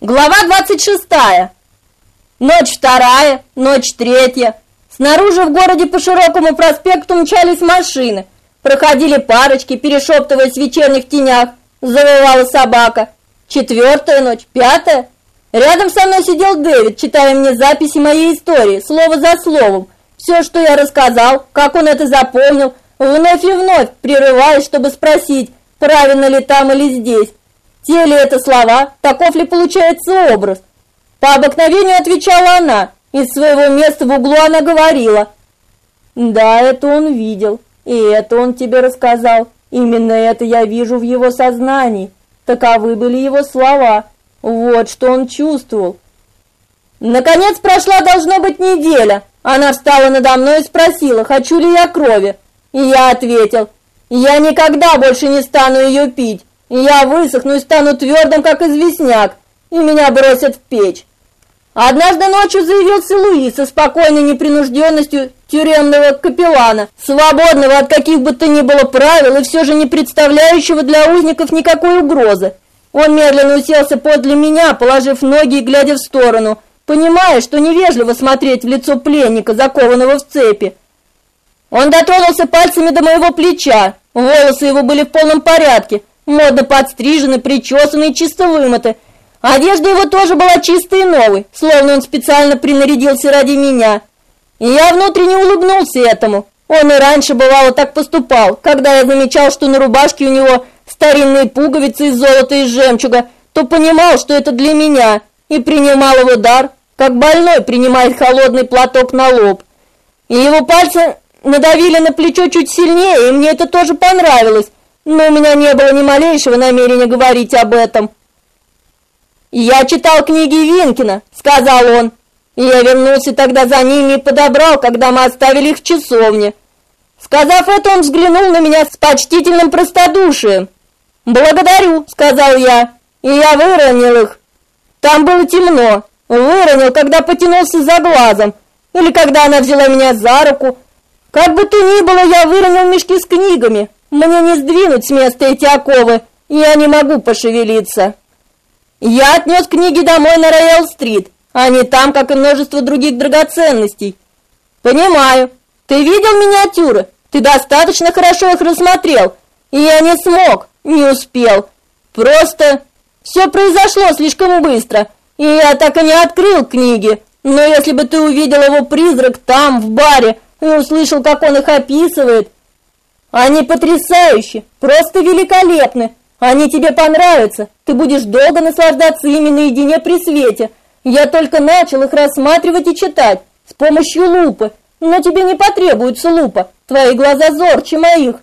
Глава 26. Ночь вторая, ночь третья. Снаружи в городе по широкому проспекту мчались машины. Проходили парочки, перешептываясь в вечерних тенях. Завывала собака. Четвертая ночь, пятая. Рядом со мной сидел Дэвид, читая мне записи моей истории, слово за словом. Все, что я рассказал, как он это запомнил, вновь и вновь прерываясь, чтобы спросить, правильно ли там или здесь. Те ли это слова, таков ли получается образ? По обыкновению отвечала она. Из своего места в углу она говорила: «Да, это он видел, и это он тебе рассказал. Именно это я вижу в его сознании. Таковы были его слова. Вот что он чувствовал». Наконец прошла, должно быть, неделя. Она встала надо мной и спросила, хочу ли я крови. И я ответил: «Я никогда больше не стану ее пить. Я высохну и стану твердым, как известняк, и меня бросят в печь». Однажды ночью заявился Луи со спокойной непринужденностью тюремного капеллана, свободного от каких бы то ни было правил и все же не представляющего для узников никакой угрозы. Он медленно уселся подле меня, положив ноги и глядя в сторону, понимая, что невежливо смотреть в лицо пленника, закованного в цепи. Он дотронулся пальцами до моего плеча, волосы его были в полном порядке, модно подстрижены, причесаны и чисто вымыты. Одежда его тоже была чистой и новой, словно он специально принарядился ради меня. И я внутренне улыбнулся этому. Он и раньше бывало так поступал, когда я замечал, что на рубашке у него старинные пуговицы из золота и жемчуга, то понимал, что это для меня, и принимал его дар, как больной принимает холодный платок на лоб. И его пальцы надавили на плечо чуть сильнее, и мне это тоже понравилось, но у меня не было ни малейшего намерения говорить об этом. «Я читал книги Винкина», — сказал он. И я вернулся тогда за ними и подобрал, когда мы оставили их в часовне. Сказав это, он взглянул на меня с почтительным простодушием. «Благодарю», — сказал я, и я выронил их. Там было темно. Выронил, когда потянулся за глазом, или когда она взяла меня за руку. Как бы то ни было, я выронил мешки с книгами. Мне не сдвинуть с места эти оковы, и я не могу пошевелиться. Я отнес книги домой на Роял-стрит. Они там, как и множество других драгоценностей. Понимаю. Ты видел миниатюры? Ты достаточно хорошо их рассмотрел. И я не смог, не успел. Просто все произошло слишком быстро, и я так и не открыл книги. Но если бы ты увидел его призрак там, в баре, и услышал, как он их описывает, они потрясающие, просто великолепны. Они тебе понравятся. Ты будешь долго наслаждаться ими наедине при свете. Я только начал их рассматривать и читать с помощью лупы, но тебе не потребуется лупа. Твои глаза зорче моих.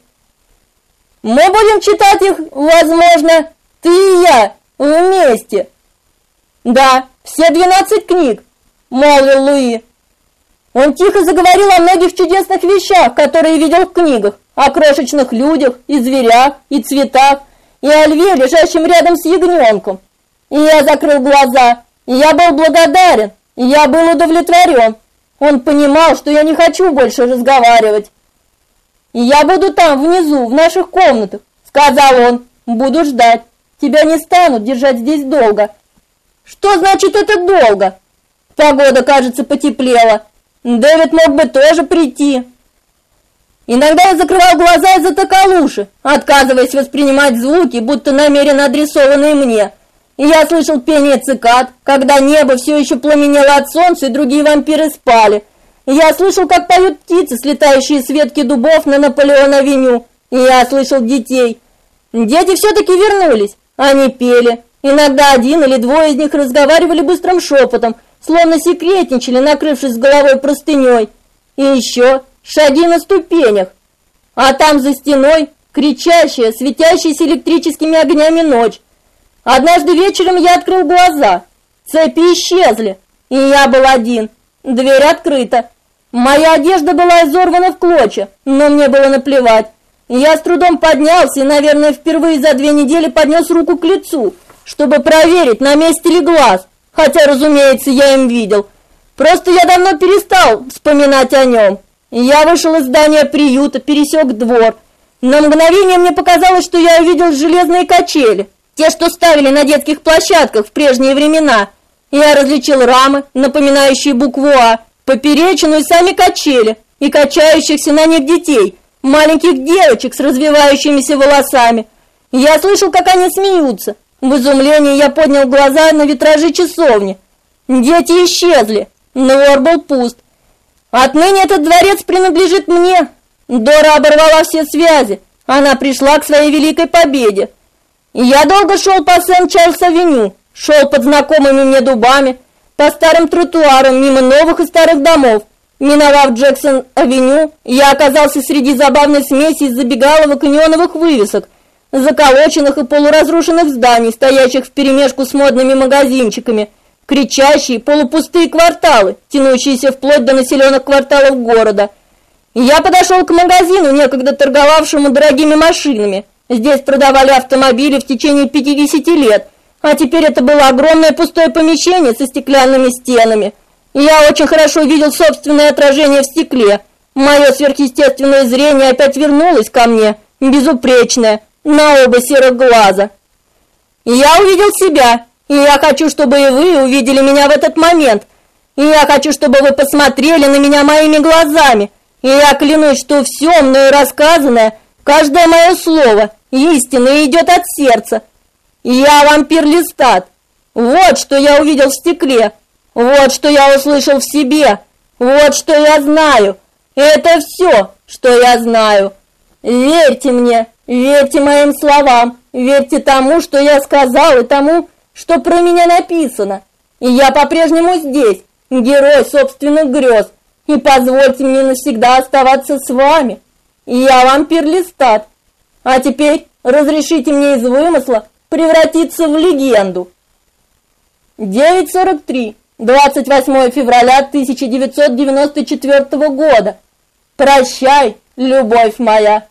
Мы будем читать их, возможно, ты и я вместе. Да, все 12 книг, молвил Луи. Он тихо заговорил о многих чудесных вещах, которые видел в книгах, о крошечных людях и зверях, и цветах, и о льве, лежащем рядом с ягненком. И я закрыл глаза, и я был благодарен, и я был удовлетворен. Он понимал, что я не хочу больше разговаривать. «И я буду там, внизу, в наших комнатах», — сказал он. «Буду ждать. Тебя не станут держать здесь долго». «Что значит это долго?» Погода, кажется, потеплела. Дэвид мог бы тоже прийти. Иногда я закрывал глаза и затыкал уши, отказываясь воспринимать звуки, будто намеренно адресованные мне. И я слышал пение цикад, когда небо все еще пламенело от солнца, и другие вампиры спали. И я слышал, как поют птицы, слетающие с ветки дубов на Наполеон-авеню. И я слышал детей. Дети все-таки вернулись. Они пели. Иногда один или двое из них разговаривали быстрым шепотом, словно секретничали, накрывшись с головой простыней. И еще шаги на ступенях. А там за стеной кричащая, светящаяся электрическими огнями ночь. Однажды вечером я открыл глаза. Цепи исчезли, и я был один. Дверь открыта. Моя одежда была изорвана в клочья, но мне было наплевать. Я с трудом поднялся и, наверное, впервые за 2 недели поднес руку к лицу, чтобы проверить, на месте ли глаз, хотя, разумеется, я им видел. Просто я давно перестал вспоминать о нем. Я вышел из здания приюта, пересек двор. На мгновение мне показалось, что я увидел железные качели. те, что ставили на детских площадках в прежние времена. Я различил рамы, напоминающие букву «А», поперечину и сами качели, и качающихся на них детей, маленьких девочек с развивающимися волосами. Я слышал, как они смеются. В изумлении я поднял глаза на витражи часовни. Дети исчезли, двор был пуст. Отныне этот дворец принадлежит мне. Дора оборвала все связи. Она пришла к своей великой победе. Я долго шел по Сент-Чарльз-авеню, шел под знакомыми мне дубами, по старым тротуарам мимо новых и старых домов. Миновав Джексон-авеню, я оказался среди забавной смеси из забегаловок и неоновых вывесок, заколоченных и полуразрушенных зданий, стоящих вперемешку с модными магазинчиками, кричащие полупустые кварталы, тянущиеся вплоть до населенных кварталов города. Я подошел к магазину, некогда торговавшему дорогими машинами. Здесь продавали автомобили в течение 50 лет, а теперь это было огромное пустое помещение со стеклянными стенами. Я очень хорошо видел собственное отражение в стекле. Мое сверхъестественное зрение опять вернулось ко мне, безупречное, на оба серых глаза. Я увидел себя, и я хочу, чтобы и вы увидели меня в этот момент. И я хочу, чтобы вы посмотрели на меня моими глазами. И я клянусь, что все мною рассказанное, каждое мое слово, истинно идет от сердца. Я вампир Лестат. Вот что я увидел в стекле. Вот что я услышал в себе. Вот что я знаю. Это все, что я знаю. Верьте мне, верьте моим словам, верьте тому, что я сказал, и тому, что про меня написано. И я по-прежнему здесь, герой собственных грез. И позвольте мне навсегда оставаться с вами. Я вампир Лестат. А теперь разрешите мне из вымысла превратиться в легенду. 9:43, 28 февраля 1994 года. Прощай, любовь моя.